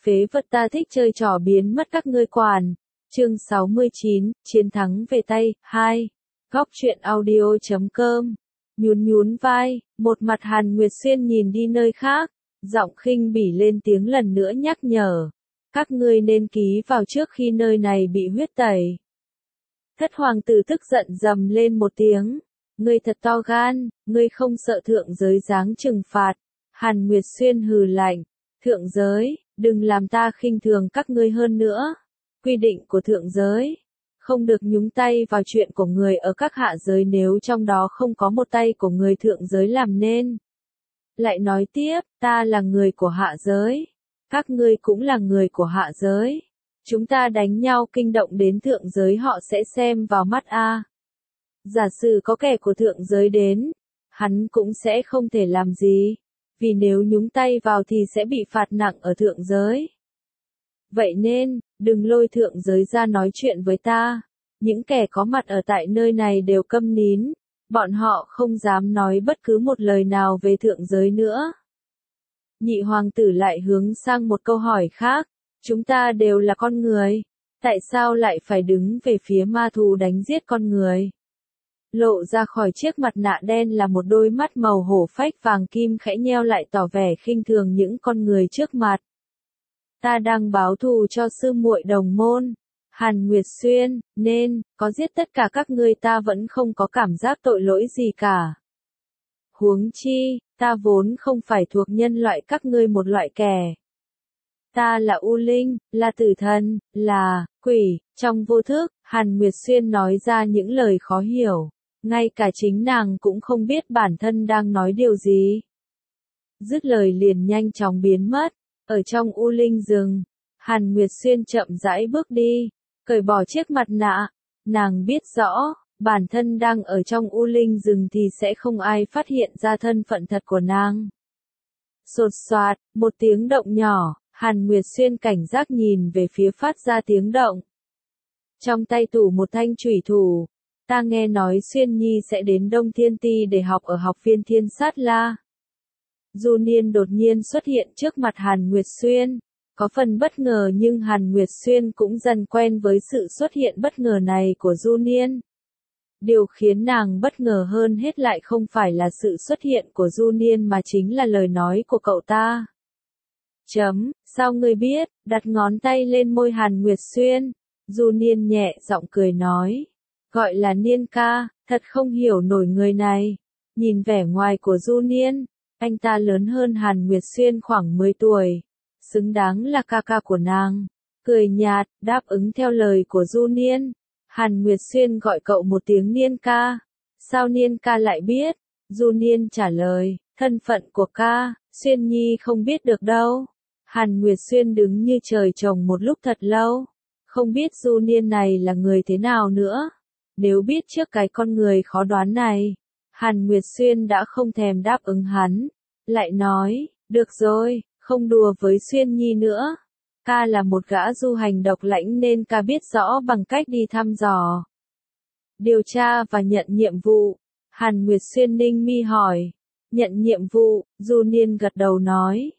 phế vật ta thích chơi trò biến mất các ngươi quản. Chương 69, chiến thắng về tay, 2. Góc truyện audio.com. Nhún vai, một mặt Hàn Nguyệt Xuyên nhìn đi nơi khác, giọng khinh bỉ lên tiếng lần nữa nhắc nhở. Các ngươi nên ký vào trước khi nơi này bị huyết tẩy. Thất hoàng tử tức giận rầm lên một tiếng. Ngươi thật to gan, ngươi không sợ thượng giới giáng trừng phạt. Hàn Nguyệt Xuyên hừ lạnh. Thượng giới, đừng làm ta khinh thường các ngươi hơn nữa. Quy định của thượng giới, không được nhúng tay vào chuyện của người ở các hạ giới nếu trong đó không có một tay của người thượng giới làm nên. Lại nói tiếp, ta là người của hạ giới. Các ngươi cũng là người của hạ giới. Chúng ta đánh nhau kinh động đến thượng giới họ sẽ xem vào mắt a. Giả sử có kẻ của thượng giới đến, hắn cũng sẽ không thể làm gì, vì nếu nhúng tay vào thì sẽ bị phạt nặng ở thượng giới. Vậy nên, đừng lôi thượng giới ra nói chuyện với ta. Những kẻ có mặt ở tại nơi này đều câm nín, bọn họ không dám nói bất cứ một lời nào về thượng giới nữa. Nhị hoàng tử lại hướng sang một câu hỏi khác, chúng ta đều là con người, tại sao lại phải đứng về phía ma thú đánh giết con người? Lộ ra khỏi chiếc mặt nạ đen là một đôi mắt màu hổ phách vàng kim khẽ nheo lại tỏ vẻ khinh thường những con người trước mặt. Ta đang báo thù cho sư muội đồng môn, Hàn Nguyệt Xuyên, nên, có giết tất cả các ngươi ta vẫn không có cảm giác tội lỗi gì cả. Huống chi, ta vốn không phải thuộc nhân loại các ngươi một loại kẻ. Ta là U Linh, là tử thần, là quỷ. Trong vô thức, Hàn Nguyệt Xuyên nói ra những lời khó hiểu. Ngay cả chính nàng cũng không biết bản thân đang nói điều gì. Dứt lời liền nhanh chóng biến mất. Ở trong U Linh rừng, Hàn Nguyệt Xuyên chậm rãi bước đi, cởi bỏ chiếc mặt nạ. Nàng biết rõ, bản thân đang ở trong U Linh rừng thì sẽ không ai phát hiện ra thân phận thật của nàng. Sột soạt, một tiếng động nhỏ, Hàn Nguyệt Xuyên cảnh giác nhìn về phía phát ra tiếng động. Trong tay tủ một thanh chủy thủ, ta nghe nói Xuyên Nhi sẽ đến Đông Thiên Ti để học ở học viên Thiên Sát La. Du Niên đột nhiên xuất hiện trước mặt Hàn Nguyệt Xuyên, có phần bất ngờ nhưng Hàn Nguyệt Xuyên cũng dần quen với sự xuất hiện bất ngờ này của Du Niên. Điều khiến nàng bất ngờ hơn hết lại không phải là sự xuất hiện của Du Niên mà chính là lời nói của cậu ta. Sao ngươi biết? Đặt ngón tay lên môi Hàn Nguyệt Xuyên, Du Niên nhẹ giọng cười nói. Gọi là Niên ca, thật không hiểu nổi người này. Nhìn vẻ ngoài của Du Niên, anh ta lớn hơn Hàn Nguyệt Xuyên khoảng 10 tuổi. Xứng đáng là ca ca của nàng. Cười nhạt, đáp ứng theo lời của Du Niên. Hàn Nguyệt Xuyên gọi cậu một tiếng Niên ca. Sao Niên ca lại biết? Du Niên trả lời, thân phận của ca, Xuyên Nhi không biết được đâu. Hàn Nguyệt Xuyên đứng như trời trồng một lúc thật lâu. Không biết Du Niên này là người thế nào nữa. Nếu biết trước cái con người khó đoán này, Hàn Nguyệt Xuyên đã không thèm đáp ứng hắn. Lại nói, được rồi, không đùa với Xuyên Nhi nữa. Ca là một gã du hành độc lãnh nên ca biết rõ bằng cách đi thăm dò, điều tra và nhận nhiệm vụ. Hàn Nguyệt Xuyên ninh mi hỏi. Nhận nhiệm vụ, Du Niên gật đầu nói.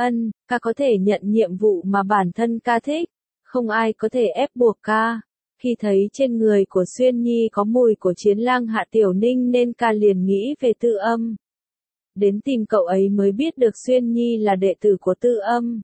Ca có thể nhận nhiệm vụ mà bản thân ca thích. Không ai có thể ép buộc ca. Khi thấy trên người của Xuyên Nhi có mùi của chiến lang Hạ Tiểu Ninh nên ca liền nghĩ về Tư Âm. Đến tìm cậu ấy mới biết được Xuyên Nhi là đệ tử của Tư Âm.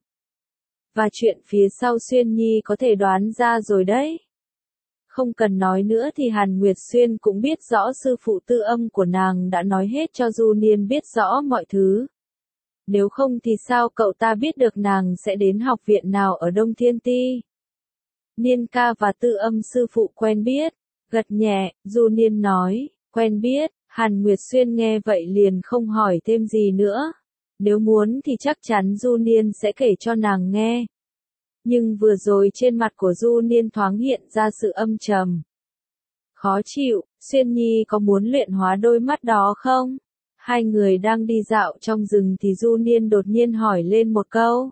Và chuyện phía sau Xuyên Nhi có thể đoán ra rồi đấy. Không cần nói nữa thì Hàn Nguyệt Xuyên cũng biết rõ sư phụ Tư Âm của nàng đã nói hết cho Du Niên biết rõ mọi thứ. Nếu không thì sao cậu ta biết được nàng sẽ đến học viện nào ở Đông Thiên Ti? Niên ca và Tư Âm sư phụ quen biết. Gật nhẹ, Du Niên nói, quen biết. Hàn Nguyệt Xuyên nghe vậy liền không hỏi thêm gì nữa. Nếu muốn thì chắc chắn Du Niên sẽ kể cho nàng nghe. Nhưng vừa rồi trên mặt của Du Niên thoáng hiện ra sự âm trầm. Khó chịu, Xuyên Nhi có muốn luyện hóa đôi mắt đó không? Hai người đang đi dạo trong rừng thì Du Niên đột nhiên hỏi lên một câu.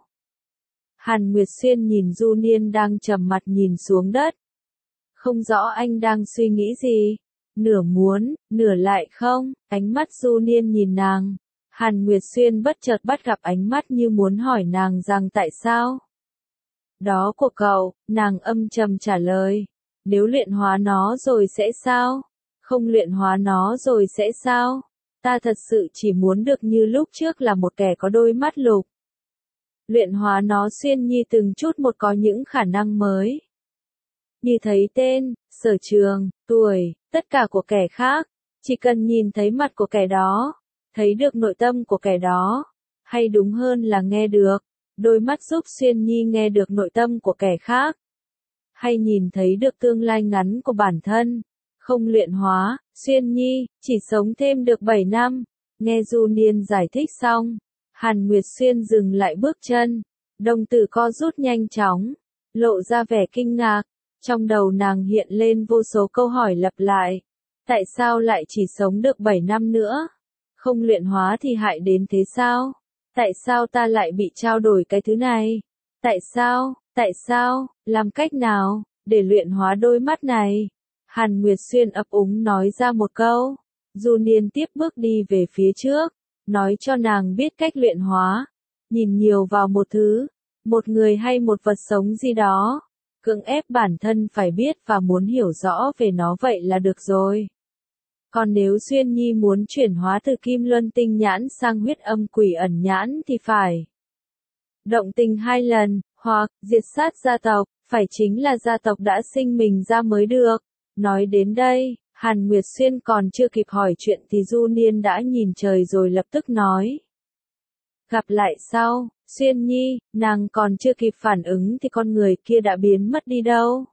Hàn Nguyệt Xuyên nhìn Du Niên đang trầm mặt nhìn xuống đất. Không rõ anh đang suy nghĩ gì. Nửa muốn, nửa lại không. Ánh mắt Du Niên nhìn nàng. Hàn Nguyệt Xuyên bất chợt bắt gặp ánh mắt như muốn hỏi nàng rằng tại sao. Đó của cậu, nàng âm trầm trả lời. Nếu luyện hóa nó rồi sẽ sao? Không luyện hóa nó rồi sẽ sao? Ta thật sự chỉ muốn được như lúc trước là một kẻ có đôi mắt lục. Luyện hóa nó Xuyên Nhi từng chút một có những khả năng mới. Như thấy tên, sở trường, tuổi, tất cả của kẻ khác. Chỉ cần nhìn thấy mặt của kẻ đó, thấy được nội tâm của kẻ đó, hay đúng hơn là nghe được. Đôi mắt giúp Xuyên Nhi nghe được nội tâm của kẻ khác, hay nhìn thấy được tương lai ngắn của bản thân. Không luyện hóa, Xuyên Nhi chỉ sống thêm được 7 năm. Nghe Du Niên giải thích xong, Hàn Nguyệt Xuyên dừng lại bước chân, đồng tử co rút nhanh chóng, lộ ra vẻ kinh ngạc. Trong đầu nàng hiện lên vô số câu hỏi lặp lại. Tại sao lại chỉ sống được 7 năm nữa? Không luyện hóa thì hại đến thế sao? Tại sao ta lại bị trao đổi cái thứ này? Tại sao, làm cách nào, để luyện hóa đôi mắt này? Hàn Nguyệt Xuyên ấp úng nói ra một câu. Du Niên tiếp bước đi về phía trước, nói cho nàng biết cách luyện hóa. Nhìn nhiều vào một thứ, một người hay một vật sống gì đó, cưỡng ép bản thân phải biết và muốn hiểu rõ về nó vậy là được rồi. Còn nếu Xuyên Nhi muốn chuyển hóa từ Kim Luân Tinh Nhãn sang Huyết Âm Quỷ Ẩn Nhãn thì phải động tình 2 lần, hoặc diệt sát gia tộc, phải chính là gia tộc đã sinh mình ra mới được. Nói đến đây, Hàn Nguyệt Xuyên còn chưa kịp hỏi chuyện thì Du Niên đã nhìn trời rồi lập tức nói. Gặp lại sau, Xuyên Nhi, nàng còn chưa kịp phản ứng thì con người kia đã biến mất đi đâu.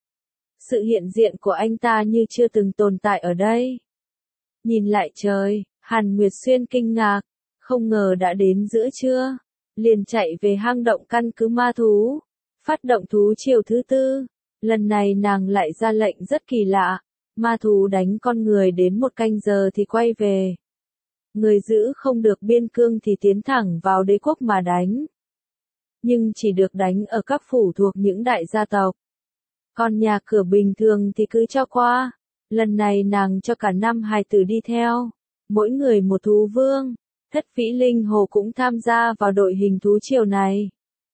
Sự hiện diện của anh ta như chưa từng tồn tại ở đây. Nhìn lại trời, Hàn Nguyệt Xuyên kinh ngạc, không ngờ đã đến giữa trưa. Liền chạy về hang động căn cứ ma thú, phát động thú triều thứ 4. Lần này nàng lại ra lệnh rất kỳ lạ, ma thú đánh con người đến 1 canh giờ thì quay về. Người giữ không được biên cương thì tiến thẳng vào đế quốc mà đánh. Nhưng chỉ được đánh ở các phủ thuộc những đại gia tộc. Còn nhà cửa bình thường thì cứ cho qua. Lần này nàng cho cả 5 hài tử đi theo, mỗi người một thú vương. Thất Vĩ Linh Hồ cũng tham gia vào đội hình thú triều này.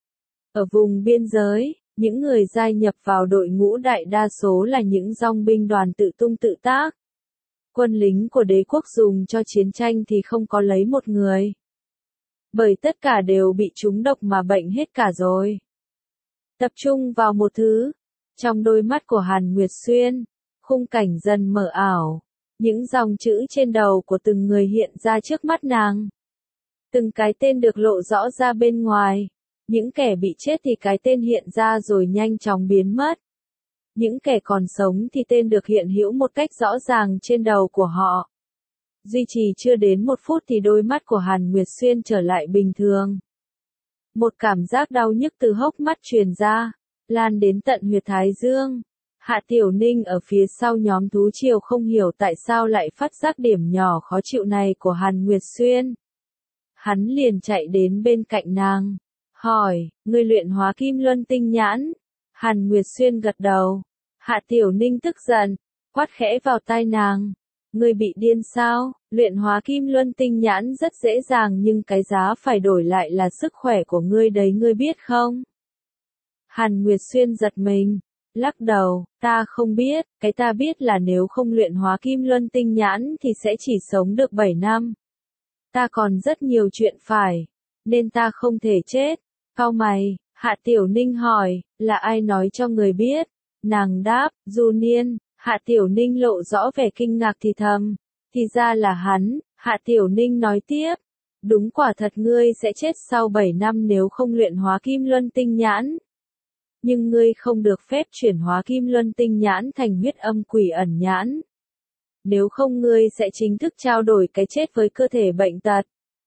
Ở vùng biên giới, những người gia nhập vào đội ngũ đại đa số là những dòng binh đoàn tự tung tự tác. Quân lính của đế quốc dùng cho chiến tranh thì không có lấy một người. Bởi tất cả đều bị trúng độc mà bệnh hết cả rồi. Tập trung vào một thứ. Trong đôi mắt của Hàn Nguyệt Xuyên, khung cảnh dần mờ ảo. Những dòng chữ trên đầu của từng người hiện ra trước mắt nàng. Từng cái tên được lộ rõ ra bên ngoài. Những kẻ bị chết thì cái tên hiện ra rồi nhanh chóng biến mất. Những kẻ còn sống thì tên được hiện hữu một cách rõ ràng trên đầu của họ. Duy trì chưa đến 1 phút thì đôi mắt của Hàn Nguyệt Xuyên trở lại bình thường. Một cảm giác đau nhức từ hốc mắt truyền ra, lan đến tận huyệt thái dương. Hạ Tiểu Ninh ở phía sau nhóm thú triều không hiểu tại sao lại phát giác điểm nhỏ khó chịu này của Hàn Nguyệt Xuyên. Hắn liền chạy đến bên cạnh nàng, hỏi, ngươi luyện hóa Kim Luân Tinh Nhãn? Hàn Nguyệt Xuyên gật đầu. Hạ Tiểu Ninh tức giận, quát khẽ vào tai nàng. Ngươi bị điên sao? Luyện hóa Kim Luân Tinh Nhãn rất dễ dàng nhưng cái giá phải đổi lại là sức khỏe của ngươi đấy ngươi biết không? Hàn Nguyệt Xuyên giật mình, lắc đầu, ta không biết, cái ta biết là nếu không luyện hóa Kim Luân Tinh Nhãn thì sẽ chỉ sống được 7 năm. Ta còn rất nhiều chuyện phải, nên ta không thể chết. Cau mày, Hạ Tiểu Ninh hỏi, là ai nói cho người biết? Nàng đáp, Du Niên. Hạ Tiểu Ninh lộ rõ vẻ kinh ngạc thì thầm. Thì ra là hắn. Hạ Tiểu Ninh nói tiếp. Đúng quả thật ngươi sẽ chết sau 7 năm nếu không luyện hóa Kim Luân Tinh Nhãn. Nhưng ngươi không được phép chuyển hóa Kim Luân Tinh Nhãn thành Huyết Âm Quỷ Ẩn Nhãn. Nếu không ngươi sẽ chính thức trao đổi cái chết với cơ thể bệnh tật.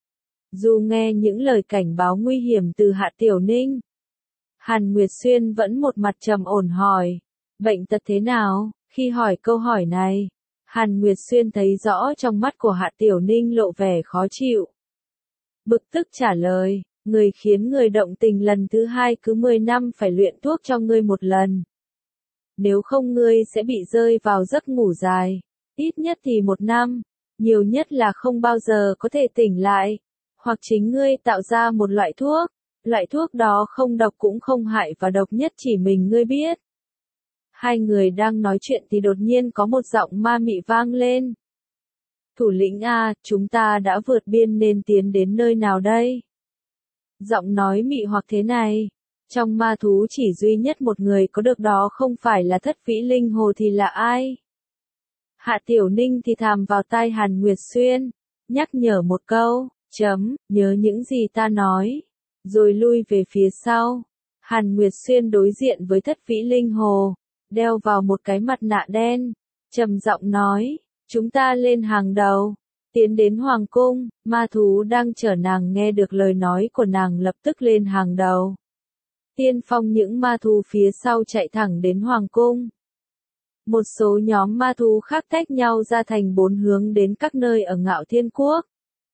Dù nghe những lời cảnh báo nguy hiểm từ Hạ Tiểu Ninh, Hàn Nguyệt Xuyên vẫn một mặt trầm ổn hỏi. Bệnh tật thế nào? Khi hỏi câu hỏi này, Hàn Nguyệt Xuyên thấy rõ trong mắt của Hạ Tiểu Ninh lộ vẻ khó chịu. Bực tức trả lời, người khiến người động tình lần thứ 2 cứ 10 năm phải luyện thuốc cho ngươi 1 lần. Nếu không ngươi sẽ bị rơi vào giấc ngủ dài, ít nhất thì 1 năm, nhiều nhất là không bao giờ có thể tỉnh lại. Hoặc chính ngươi tạo ra một loại thuốc, Loại thuốc đó không độc cũng không hại và độc nhất chỉ mình ngươi biết. Hai người đang nói chuyện thì đột nhiên có một giọng ma mị vang lên. Thủ lĩnh A, chúng ta đã vượt biên nên tiến đến nơi nào đây? Giọng nói mị hoặc thế này. Trong ma thú chỉ duy nhất một người có được đó không phải là Thất Vĩ Linh Hồ thì là ai? Hạ Tiểu Ninh thì thầm vào tai Hàn Nguyệt Xuyên, nhắc nhở một câu, nhớ những gì ta nói, rồi lui về phía sau. Hàn Nguyệt Xuyên đối diện với Thất Vĩ Linh Hồ, đeo vào một cái mặt nạ đen, trầm giọng nói, chúng ta lên hàng đầu, tiến đến Hoàng Cung. Ma thú đang chở nàng nghe được lời nói của nàng lập tức lên hàng đầu. Tiên phong những ma thú phía sau chạy thẳng đến Hoàng Cung. Một số nhóm ma thú khác tách nhau ra thành 4 hướng đến các nơi ở Ngạo Thiên Quốc.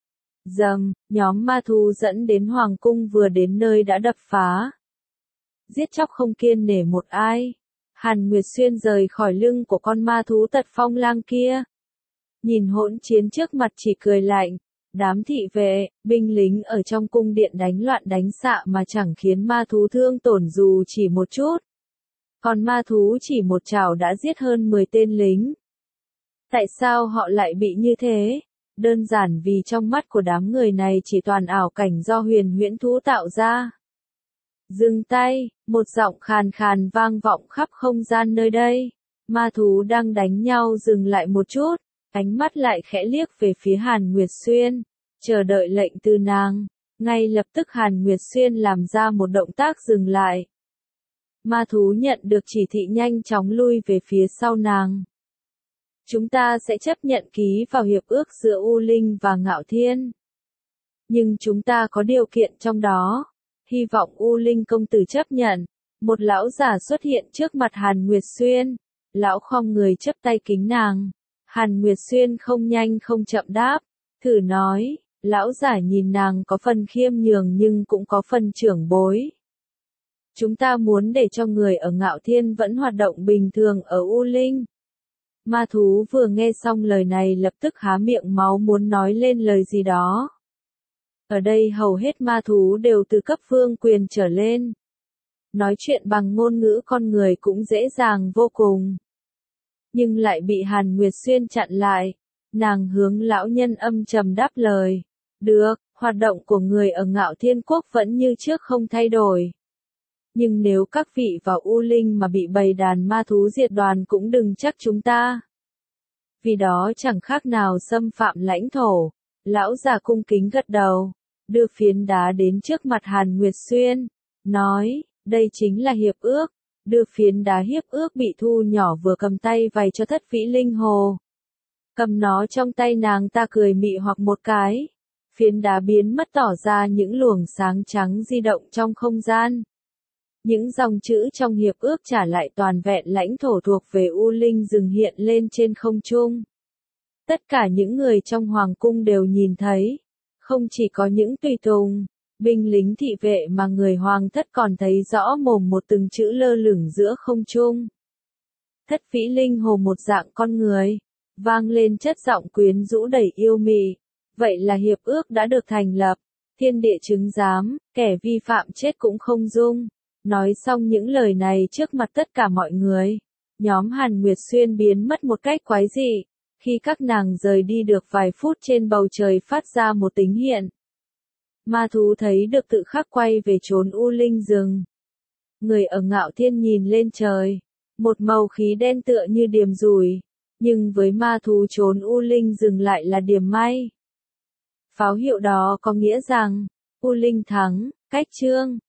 Nhóm ma thú dẫn đến Hoàng Cung vừa đến nơi đã đập phá. Giết chóc không kiêng nể một ai. Hàn Nguyệt Xuyên rời khỏi lưng của con ma thú tật phong lang kia. Nhìn hỗn chiến trước mặt chỉ cười lạnh. Đám thị vệ, binh lính ở trong cung điện đánh loạn đánh xạ mà chẳng khiến ma thú thương tổn dù chỉ một chút. Còn ma thú chỉ một chảo đã giết hơn 10 tên lính. Tại sao họ lại bị như thế? Đơn giản vì trong mắt của đám người này chỉ toàn ảo cảnh do huyền huyễn thú tạo ra. Dừng tay, một giọng khàn khàn vang vọng khắp không gian nơi đây. Ma thú đang đánh nhau dừng lại một chút, ánh mắt lại khẽ liếc về phía Hàn Nguyệt Xuyên, chờ đợi lệnh từ nàng. Ngay lập tức Hàn Nguyệt Xuyên làm ra một động tác dừng lại. Ma thú nhận được chỉ thị nhanh chóng lui về phía sau nàng. Chúng ta sẽ chấp nhận ký vào hiệp ước giữa U Linh và Ngạo Thiên. Nhưng chúng ta có điều kiện trong đó. Hy vọng U Linh công tử chấp nhận. Một lão giả xuất hiện trước mặt Hàn Nguyệt Xuyên. Lão khom người chấp tay kính nàng. Hàn Nguyệt Xuyên không nhanh không chậm đáp. Thử nói, lão giả nhìn nàng có phần khiêm nhường nhưng cũng có phần trưởng bối. Chúng ta muốn để cho người ở Ngạo Thiên vẫn hoạt động bình thường ở U Linh. Ma thú vừa nghe xong lời này lập tức há miệng máu muốn nói lên lời gì đó. Ở đây hầu hết ma thú đều từ cấp vương quyền trở lên. Nói chuyện bằng ngôn ngữ con người cũng dễ dàng vô cùng. Nhưng lại bị Hàn Nguyệt Xuyên chặn lại. Nàng hướng lão nhân âm trầm đáp lời. Được, hoạt động của người ở Ngạo Thiên Quốc vẫn như trước không thay đổi. Nhưng nếu các vị vào U Linh mà bị bầy đàn ma thú diệt đoàn cũng đừng trách chúng ta. Vì đó chẳng khác nào xâm phạm lãnh thổ. Lão già cung kính gật đầu, đưa phiến đá đến trước mặt Hàn Nguyệt Xuyên, nói, đây chính là hiệp ước. Đưa phiến đá hiệp ước bị thu nhỏ vừa cầm tay vầy cho Thất Vĩ Linh Hồ. Cầm nó trong tay nàng ta cười mị hoặc một cái. Phiến đá biến mất tỏ ra những luồng sáng trắng di động trong không gian. Những dòng chữ trong hiệp ước trả lại toàn vẹn lãnh thổ thuộc về U Linh dừng hiện lên trên không trung. Tất cả những người trong hoàng cung đều nhìn thấy. Không chỉ có những tùy tùng, binh lính thị vệ mà người hoàng thất còn thấy rõ mồm một từng chữ lơ lửng giữa không trung. Thất Vĩ Linh Hồ một dạng con người, vang lên chất giọng quyến rũ đầy yêu mị. Vậy là hiệp ước đã được thành lập, thiên địa chứng giám, kẻ vi phạm chết cũng không dung. Nói xong những lời này trước mặt tất cả mọi người, nhóm Hàn Nguyệt Xuyên biến mất một cách quái dị. Khi các nàng rời đi được vài phút trên bầu trời phát ra một tín hiện. Ma thú thấy được tự khắc quay về trốn U Linh rừng. Người ở Ngạo Thiên nhìn lên trời, một màu khí đen tựa như điềm rủi, nhưng với ma thú trốn U Linh rừng lại là điềm may. Pháo hiệu đó có nghĩa rằng, U Linh thắng, cách chương.